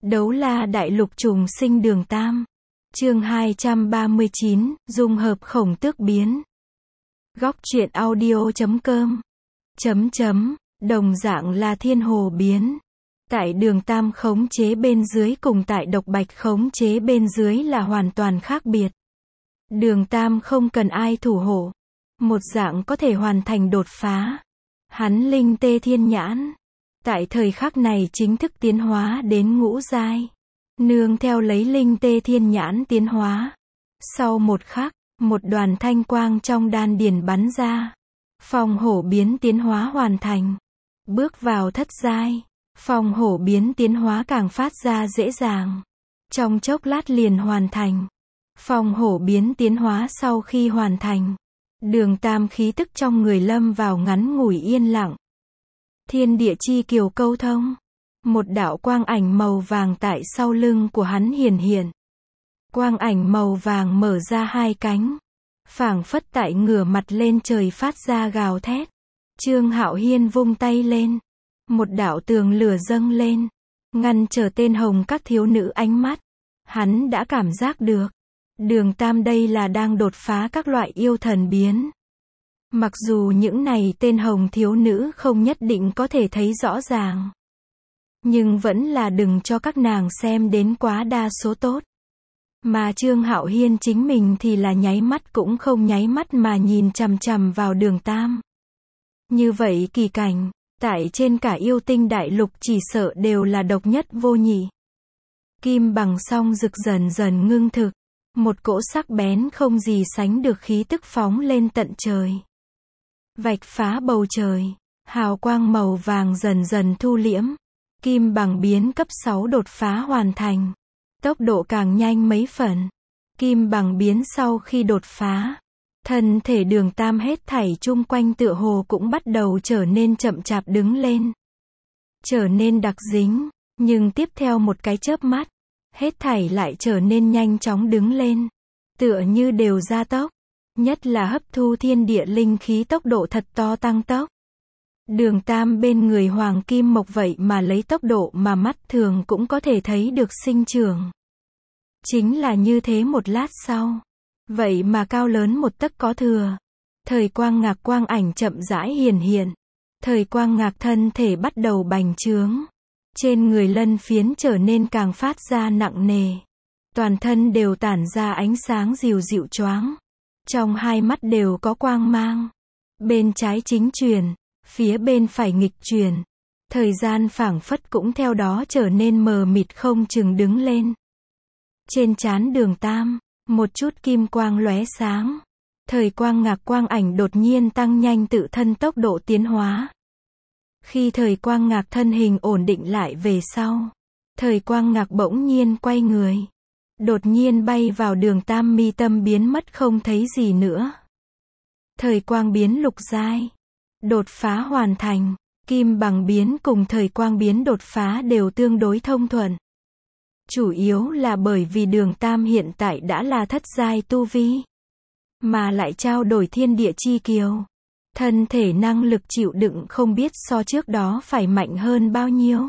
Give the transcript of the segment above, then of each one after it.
Đấu la đại lục trùng sinh đường tam. Chương 239, dung hợp khổng tước biến. Góc truyện audio.com. Đồng dạng là thiên hồ biến. Tại đường tam khống chế bên dưới cùng tại độc bạch khống chế bên dưới là hoàn toàn khác biệt. Đường tam không cần ai thủ hộ. Một dạng có thể hoàn thành đột phá. Hắn linh tê thiên nhãn. Tại thời khắc này chính thức tiến hóa đến ngũ giai. Nương theo lấy linh tê thiên nhãn tiến hóa. Sau một khắc, một đoàn thanh quang trong đan điền bắn ra. Phong hổ biến tiến hóa hoàn thành. Bước vào thất giai. Phong hổ biến tiến hóa càng phát ra dễ dàng. Trong chốc lát liền hoàn thành. Phong hổ biến tiến hóa sau khi hoàn thành. Đường tam khí tức trong người lâm vào ngắn ngủi yên lặng. Thiên địa chi kiều câu thông. Một đạo quang ảnh màu vàng tại sau lưng của hắn hiển hiện. Quang ảnh màu vàng mở ra hai cánh. Phảng phất tại ngửa mặt lên trời phát ra gào thét. Trương Hạo Hiên vung tay lên. Một đạo tường lửa dâng lên. Ngăn trở tên hồng các thiếu nữ ánh mắt. Hắn đã cảm giác được. Đường tam đây là đang đột phá các loại yêu thần biến. Mặc dù những này tên hồng thiếu nữ không nhất định có thể thấy rõ ràng. Nhưng vẫn là đừng cho các nàng xem đến quá đa số tốt. Mà Trương Hạo Hiên chính mình thì là nháy mắt cũng không nháy mắt mà nhìn chằm chằm vào đường tam. Như vậy kỳ cảnh, tại trên cả yêu tinh đại lục chỉ sợ đều là độc nhất vô nhị. Kim bằng song rực dần dần ngưng thực. Một cỗ sắc bén không gì sánh được khí tức phóng lên tận trời. Vạch phá bầu trời. Hào quang màu vàng dần dần thu liễm. Kim bằng biến cấp 6 đột phá hoàn thành. Tốc độ càng nhanh mấy phần. Kim bằng biến sau khi đột phá. Thân thể đường tam hết thảy chung quanh tựa hồ cũng bắt đầu trở nên chậm chạp đứng lên. Trở nên đặc dính. Nhưng tiếp theo một cái chớp mắt. Hết thảy lại trở nên nhanh chóng đứng lên. Tựa như đều gia tốc. Nhất là hấp thu thiên địa linh khí tốc độ thật to tăng tốc. Đường tam bên người hoàng kim mộc vậy mà lấy tốc độ mà mắt thường cũng có thể thấy được sinh trưởng. Chính là như thế một lát sau. Vậy mà cao lớn một tấc có thừa. Thời quang ngạc quang ảnh chậm rãi hiển hiện. Thời quang ngạc thân thể bắt đầu bành trướng. Trên người lân phiến trở nên càng phát ra nặng nề. Toàn thân đều tản ra ánh sáng dịu dịu choáng. Trong hai mắt đều có quang mang. Bên trái chính truyền, phía bên phải nghịch truyền. Thời gian phảng phất cũng theo đó trở nên mờ mịt không chừng đứng lên. Trên trán đường tam, một chút kim quang lóe sáng. Thời quang ngạc quang ảnh đột nhiên tăng nhanh tự thân tốc độ tiến hóa. Khi thời quang ngạc thân hình ổn định lại về sau. Thời quang ngạc bỗng nhiên quay người. Đột nhiên bay vào đường tam mi tâm biến mất không thấy gì nữa. Thời quang biến lục giai. Đột phá hoàn thành. Kim bằng biến cùng thời quang biến đột phá đều tương đối thông thuận. Chủ yếu là bởi vì đường tam hiện tại đã là thất giai tu vi. Mà lại trao đổi thiên địa chi kiều. Thân thể năng lực chịu đựng không biết so trước đó phải mạnh hơn bao nhiêu.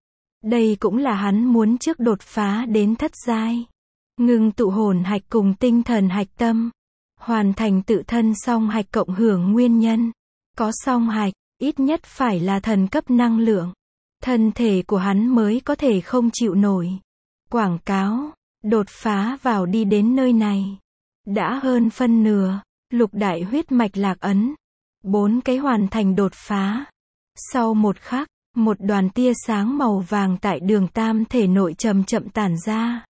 Đây cũng là hắn muốn trước đột phá đến thất giai. Ngưng tụ hồn hạch cùng tinh thần hạch tâm. Hoàn thành tự thân song hạch cộng hưởng nguyên nhân. Có song hạch, ít nhất phải là thần cấp năng lượng. Thân thể của hắn mới có thể không chịu nổi. Quảng cáo, đột phá vào đi đến nơi này. Đã hơn phân nửa, lục đại huyết mạch lạc ấn. 4 cái hoàn thành đột phá. Sau một khắc, một đoàn tia sáng màu vàng tại đường tam thể nội chậm chậm tản ra.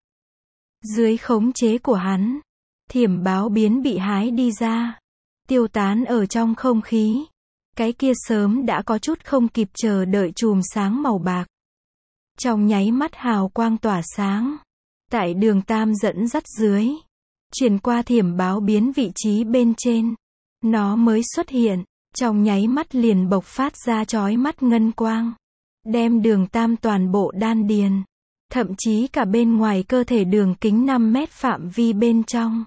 Dưới khống chế của hắn, thiểm báo biến bị hái đi ra. Tiêu tán ở trong không khí. Cái kia sớm đã có chút không kịp chờ đợi chùm sáng màu bạc. Trong nháy mắt hào quang tỏa sáng. Tại đường tam dẫn dắt dưới. Chuyển qua thiểm báo biến vị trí bên trên. Nó mới xuất hiện. Trong nháy mắt liền bộc phát ra chói mắt ngân quang. Đem đường tam toàn bộ đan điền. Thậm chí cả bên ngoài cơ thể đường kính 5 mét phạm vi bên trong.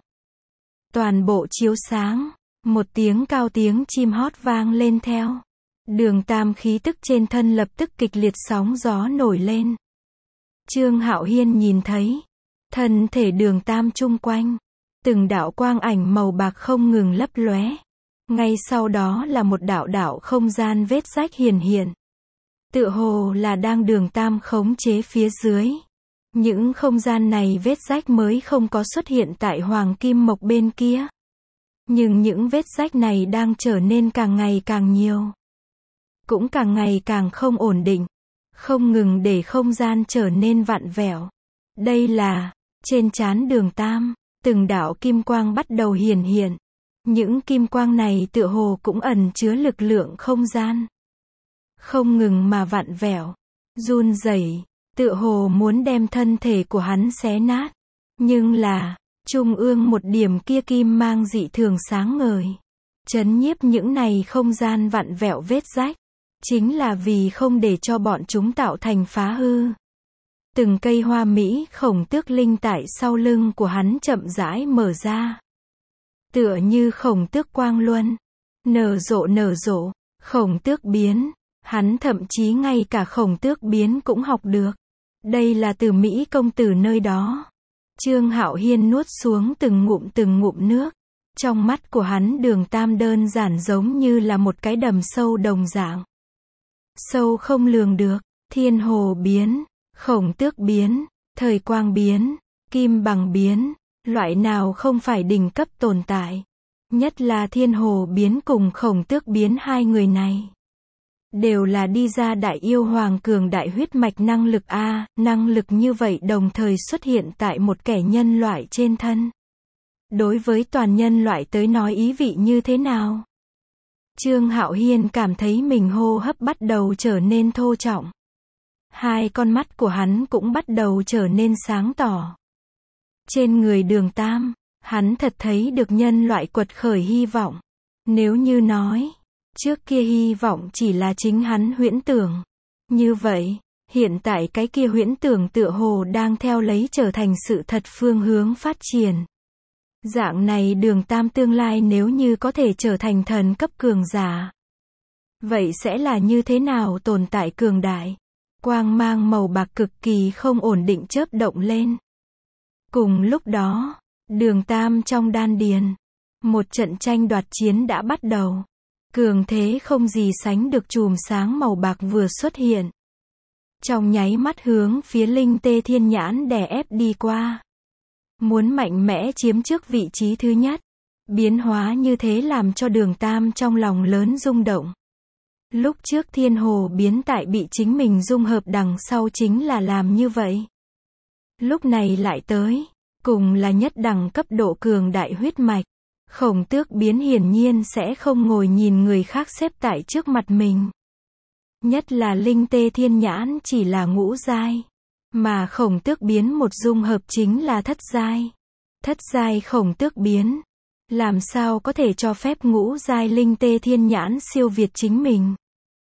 Toàn bộ chiếu sáng. Một tiếng cao tiếng chim hót vang lên theo. Đường tam khí tức trên thân lập tức kịch liệt sóng gió nổi lên. Trương Hạo Hiên nhìn thấy thân thể Đường Tam chung quanh, từng đạo quang ảnh màu bạc không ngừng lấp lóe. Ngay sau đó là một đạo đạo không gian vết rách hiển hiện. Tựa hồ là đang Đường Tam khống chế phía dưới. Những không gian này vết rách mới không có xuất hiện tại Hoàng Kim Mộc bên kia. Nhưng những vết rách này đang trở nên càng ngày càng nhiều. Cũng càng ngày càng không ổn định. Không ngừng để không gian trở nên vặn vẹo. Đây là, trên trán Đường Tam, từng đạo kim quang bắt đầu hiển hiện. Những kim quang này tựa hồ cũng ẩn chứa lực lượng không gian. Không ngừng mà vặn vẹo, run rẩy, tựa hồ muốn đem thân thể của hắn xé nát. Nhưng là, trung ương một điểm kia kim mang dị thường sáng ngời. Chấn nhiếp những này không gian vặn vẹo vết rách. Chính là vì không để cho bọn chúng tạo thành phá hư. Từng cây hoa mỹ khổng tước linh tại sau lưng của hắn chậm rãi mở ra. Tựa như khổng tước quang luân. Nở rộ, khổng tước biến. Hắn thậm chí ngay cả khổng tước biến cũng học được. Đây là từ Mỹ công tử nơi đó. Trương Hạo Hiên nuốt xuống từng ngụm nước. Trong mắt của hắn Đường Tam đơn giản giống như là một cái đầm sâu đồng dạng. Sâu không lường được, thiên hồ biến, khổng tước biến, thời quang biến, kim bằng biến, loại nào không phải đỉnh cấp tồn tại. Nhất là thiên hồ biến cùng khổng tước biến, hai người này đều là đi ra đại yêu hoàng cường đại huyết mạch năng lực a, năng lực như vậy đồng thời xuất hiện tại một kẻ nhân loại trên thân. Đối với toàn nhân loại tới nói ý vị như thế nào? Trương Hạo Hiên cảm thấy mình hô hấp bắt đầu trở nên thô trọng. Hai con mắt của hắn cũng bắt đầu trở nên sáng tỏ. Trên người Đường Tam, hắn thật thấy được nhân loại quật khởi hy vọng. Nếu như nói, trước kia hy vọng chỉ là chính hắn huyễn tưởng. Như vậy, hiện tại cái kia huyễn tưởng tựa hồ đang theo lấy trở thành sự thật phương hướng phát triển. Dạng này Đường Tam tương lai nếu như có thể trở thành thần cấp cường giả. Vậy sẽ là như thế nào tồn tại cường đại? Quang mang màu bạc cực kỳ không ổn định chớp động lên. Cùng lúc đó, Đường Tam trong đan điền. Một trận tranh đoạt chiến đã bắt đầu. Cường thế không gì sánh được chùm sáng màu bạc vừa xuất hiện. Trong nháy mắt hướng phía Linh Tê Thiên Nhãn đè ép đi qua. Muốn mạnh mẽ chiếm trước vị trí thứ nhất. Biến hóa như thế làm cho Đường Tam trong lòng lớn rung động. Lúc trước thiên hồ biến tại bị chính mình dung hợp đằng sau chính là làm như vậy. Lúc này lại tới, cùng là nhất đẳng cấp độ cường đại huyết mạch. Khổng tước biến hiển nhiên sẽ không ngồi nhìn người khác xếp tại trước mặt mình. Nhất là Linh Tê Thiên Nhãn chỉ là ngũ giai. Mà khổng tước biến một dung hợp chính là thất giai. Thất giai khổng tước biến. Làm sao có thể cho phép ngũ giai Linh Tê Thiên Nhãn siêu việt chính mình.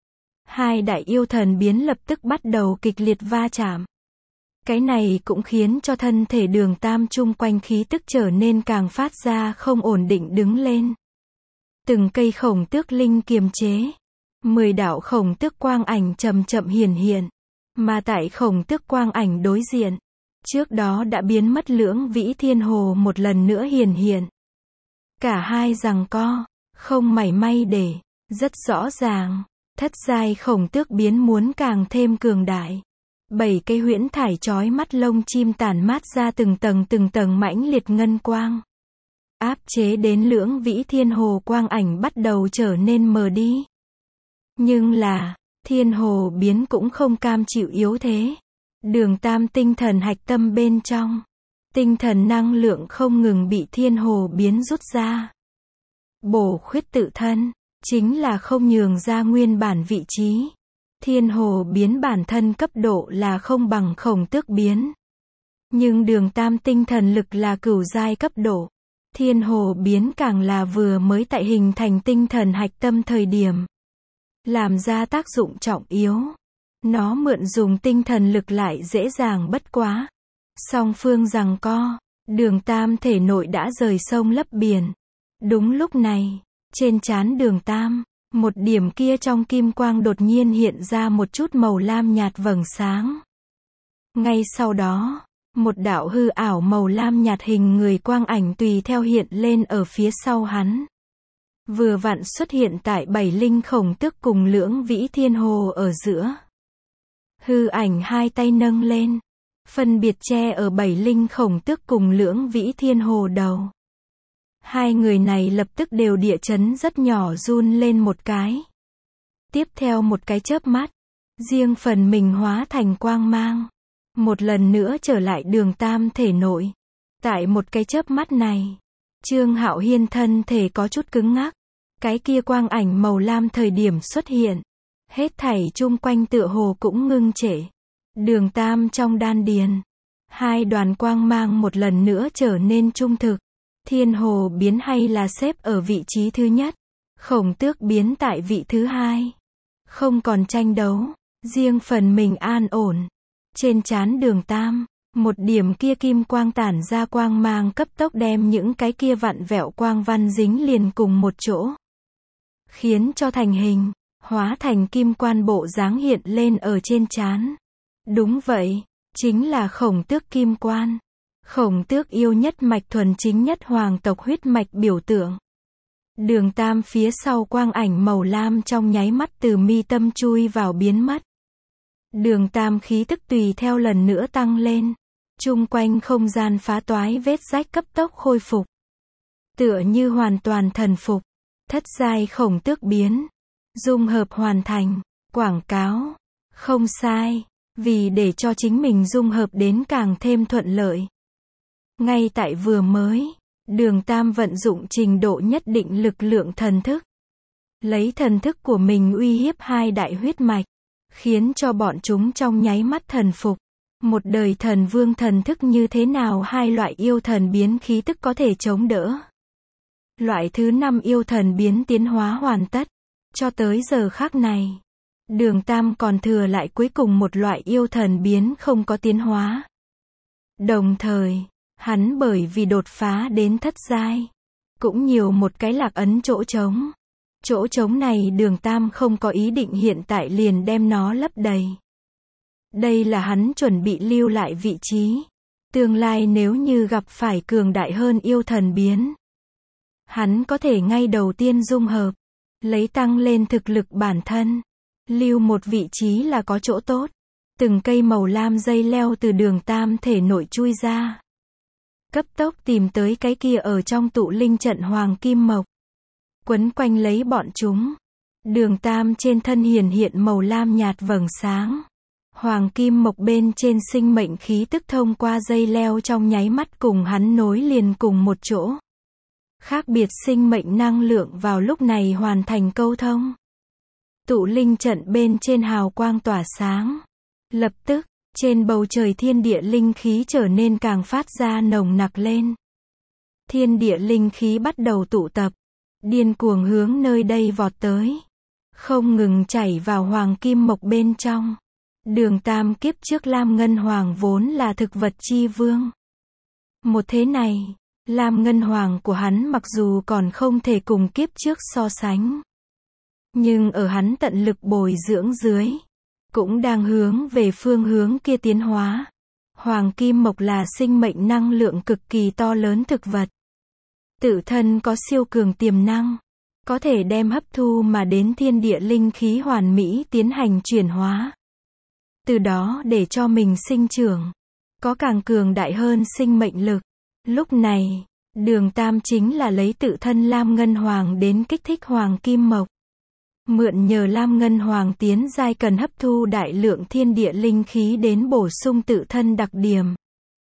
Hai đại yêu thần biến lập tức bắt đầu kịch liệt va chạm. Cái này cũng khiến cho thân thể Đường Tam chung quanh khí tức trở nên càng phát ra không ổn định đứng lên. Từng cây khổng tước linh kiềm chế. 10 đạo khổng tước quang ảnh chậm chậm hiển hiện. Mà tại khổng tước quang ảnh đối diện, trước đó đã biến mất Lưỡng Vĩ Thiên Hồ một lần nữa hiển hiện. Cả hai giằng co, không mảy may để, rất rõ ràng, thất giai khổng tước biến muốn càng thêm cường đại. 7 cây huyễn thải chói mắt lông chim tản mát ra từng tầng mãnh liệt ngân quang. Áp chế đến Lưỡng Vĩ Thiên Hồ quang ảnh bắt đầu trở nên mờ đi. Nhưng là, Thiên Hồ biến cũng không cam chịu yếu thế. Đường Tam tinh thần hạch tâm bên trong. Tinh thần năng lượng không ngừng bị Thiên Hồ biến rút ra. Bổ khuyết tự thân, chính là không nhường ra nguyên bản vị trí. Thiên Hồ biến bản thân cấp độ là không bằng khổng tước biến. Nhưng Đường Tam tinh thần lực là cửu giai cấp độ. Thiên Hồ biến càng là vừa mới tại hình thành tinh thần hạch tâm thời điểm. Làm ra tác dụng trọng yếu. Nó mượn dùng tinh thần lực lại dễ dàng bất quá. Song phương giằng co, Đường Tam thể nội đã rời sông lấp biển. Đúng lúc này, trên trán Đường Tam, một điểm kia trong kim quang đột nhiên hiện ra một chút màu lam nhạt vầng sáng. Ngay sau đó, một đạo hư ảo màu lam nhạt hình người quang ảnh tùy theo hiện lên ở phía sau hắn. Vừa vặn xuất hiện tại bảy linh khổng tước cùng lưỡng vĩ thiên hồ ở giữa. Hư ảnh hai tay nâng lên, phân biệt che ở bảy linh khổng tước cùng lưỡng vĩ thiên hồ đầu. Hai người này lập tức đều địa chấn rất nhỏ run lên một cái. Tiếp theo một cái chớp mắt, riêng phần mình hóa thành quang mang. Một lần nữa trở lại Đường Tam thể nội. Tại một cái chớp mắt này, Trương Hạo Hiên thân thể có chút cứng ngắc. Cái kia quang ảnh màu lam thời điểm xuất hiện, hết thảy chung quanh tựa hồ cũng ngưng trệ. Đường Tam trong đan điền, hai đoàn quang mang một lần nữa trở nên trung thực. Thiên hồ biến hay là xếp ở vị trí thứ nhất, khổng tước biến tại vị thứ hai. Không còn tranh đấu, riêng phần mình an ổn. Trên trán Đường Tam, một điểm kia kim quang tản ra quang mang cấp tốc đem những cái kia vặn vẹo quang văn dính liền cùng một chỗ. Khiến cho thành hình, hóa thành kim quan bộ dáng hiện lên ở trên trán. Đúng vậy, chính là khổng tước kim quan. Khổng tước yêu nhất mạch thuần chính nhất hoàng tộc huyết mạch biểu tượng. Đường Tam phía sau quang ảnh màu lam trong nháy mắt từ mi tâm chui vào biến mất. Đường Tam khí tức tùy theo lần nữa tăng lên. Chung quanh không gian phá toái vết rách cấp tốc khôi phục. Tựa như hoàn toàn thần phục. Thất giai khổng tước biến. Dung hợp hoàn thành. Quảng cáo. Không sai. Vì để cho chính mình dung hợp đến càng thêm thuận lợi. Ngay tại vừa mới, Đường Tam vận dụng trình độ nhất định lực lượng thần thức. Lấy thần thức của mình uy hiếp hai đại huyết mạch. Khiến cho bọn chúng trong nháy mắt thần phục. Một đời thần vương thần thức như thế nào hai loại yêu thần biến khí tức có thể chống đỡ. Loại thứ 5 yêu thần biến tiến hóa hoàn tất. Cho tới giờ khắc này, Đường Tam còn thừa lại cuối cùng một loại yêu thần biến không có tiến hóa. Đồng thời, hắn bởi vì đột phá đến thất giai, cũng nhiều một cái lạc ấn chỗ trống. Chỗ trống này Đường Tam không có ý định hiện tại liền đem nó lấp đầy. Đây là hắn chuẩn bị lưu lại vị trí. Tương lai nếu như gặp phải cường đại hơn yêu thần biến, hắn có thể ngay đầu tiên dung hợp, lấy tăng lên thực lực bản thân. Lưu một vị trí là có chỗ tốt. Từng cây màu lam dây leo từ Đường Tam thể nội chui ra. Cấp tốc tìm tới cái kia ở trong tụ linh trận hoàng kim mộc. Quấn quanh lấy bọn chúng. Đường Tam trên thân hiển hiện màu lam nhạt vầng sáng. Hoàng kim mộc bên trên sinh mệnh khí tức thông qua dây leo trong nháy mắt cùng hắn nối liền cùng một chỗ. Khác biệt sinh mệnh năng lượng vào lúc này hoàn thành câu thông. Tụ linh trận bên trên hào quang tỏa sáng. Lập tức, trên bầu trời thiên địa linh khí trở nên càng phát ra nồng nặc lên. Thiên địa linh khí bắt đầu tụ tập. Điên cuồng hướng nơi đây vọt tới. Không ngừng chảy vào hoàng kim mộc bên trong. Đường Tam kiếp trước Lam Ngân Hoàng vốn là thực vật chi vương. Một thế này, Lam Ngân Hoàng của hắn mặc dù còn không thể cùng kiếp trước so sánh. Nhưng ở hắn tận lực bồi dưỡng dưới, cũng đang hướng về phương hướng kia tiến hóa. Hoàng kim mộc là sinh mệnh năng lượng cực kỳ to lớn thực vật. Tự thân có siêu cường tiềm năng, có thể đem hấp thu mà đến thiên địa linh khí hoàn mỹ tiến hành chuyển hóa. Từ đó để cho mình sinh trưởng, có càng cường đại hơn sinh mệnh lực. Lúc này, Đường Tam chính là lấy tự thân Lam Ngân Hoàng đến kích thích hoàng kim mộc. Mượn nhờ Lam Ngân Hoàng tiến giai cần hấp thu đại lượng thiên địa linh khí đến bổ sung tự thân đặc điểm.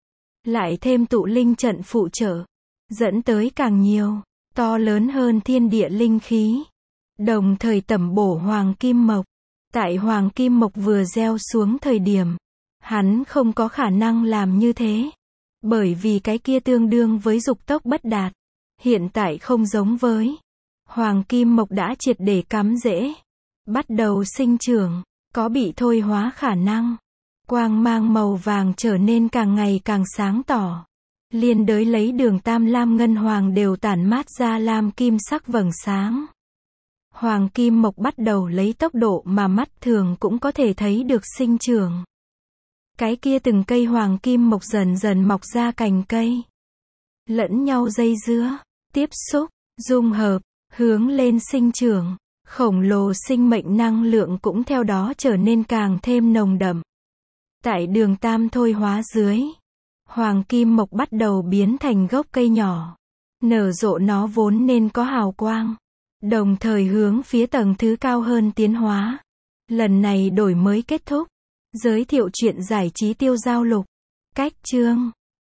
Lại thêm tụ linh trận phụ trợ, dẫn tới càng nhiều, to lớn hơn thiên địa linh khí. Đồng thời tẩm bổ hoàng kim mộc. Tại hoàng kim mộc vừa gieo xuống thời điểm, hắn không có khả năng làm như thế. Bởi vì cái kia tương đương với dục tốc bất đạt. Hiện tại không giống với. Hoàng kim mộc đã triệt để cắm rễ. Bắt đầu sinh trưởng, có bị thôi hóa khả năng. Quang mang màu vàng trở nên càng ngày càng sáng tỏ. Liên đới lấy Đường Tam Lam Ngân Hoàng đều tản mát ra lam kim sắc vầng sáng. Hoàng kim mộc bắt đầu lấy tốc độ mà mắt thường cũng có thể thấy được sinh trưởng. Cái kia từng cây hoàng kim mộc dần dần mọc ra cành cây. Lẫn nhau dây dưa, tiếp xúc, dung hợp, hướng lên sinh trưởng. Khổng lồ sinh mệnh năng lượng cũng theo đó trở nên càng thêm nồng đậm. Tại đường tam thôi hóa dưới, hoàng kim mộc bắt đầu biến thành gốc cây nhỏ. Nở rộ nó vốn nên có hào quang. Đồng thời hướng phía tầng thứ cao hơn tiến hóa. Lần này đổi mới kết thúc. Giới thiệu truyện giải trí Tiêu Dao Lục. Cách chương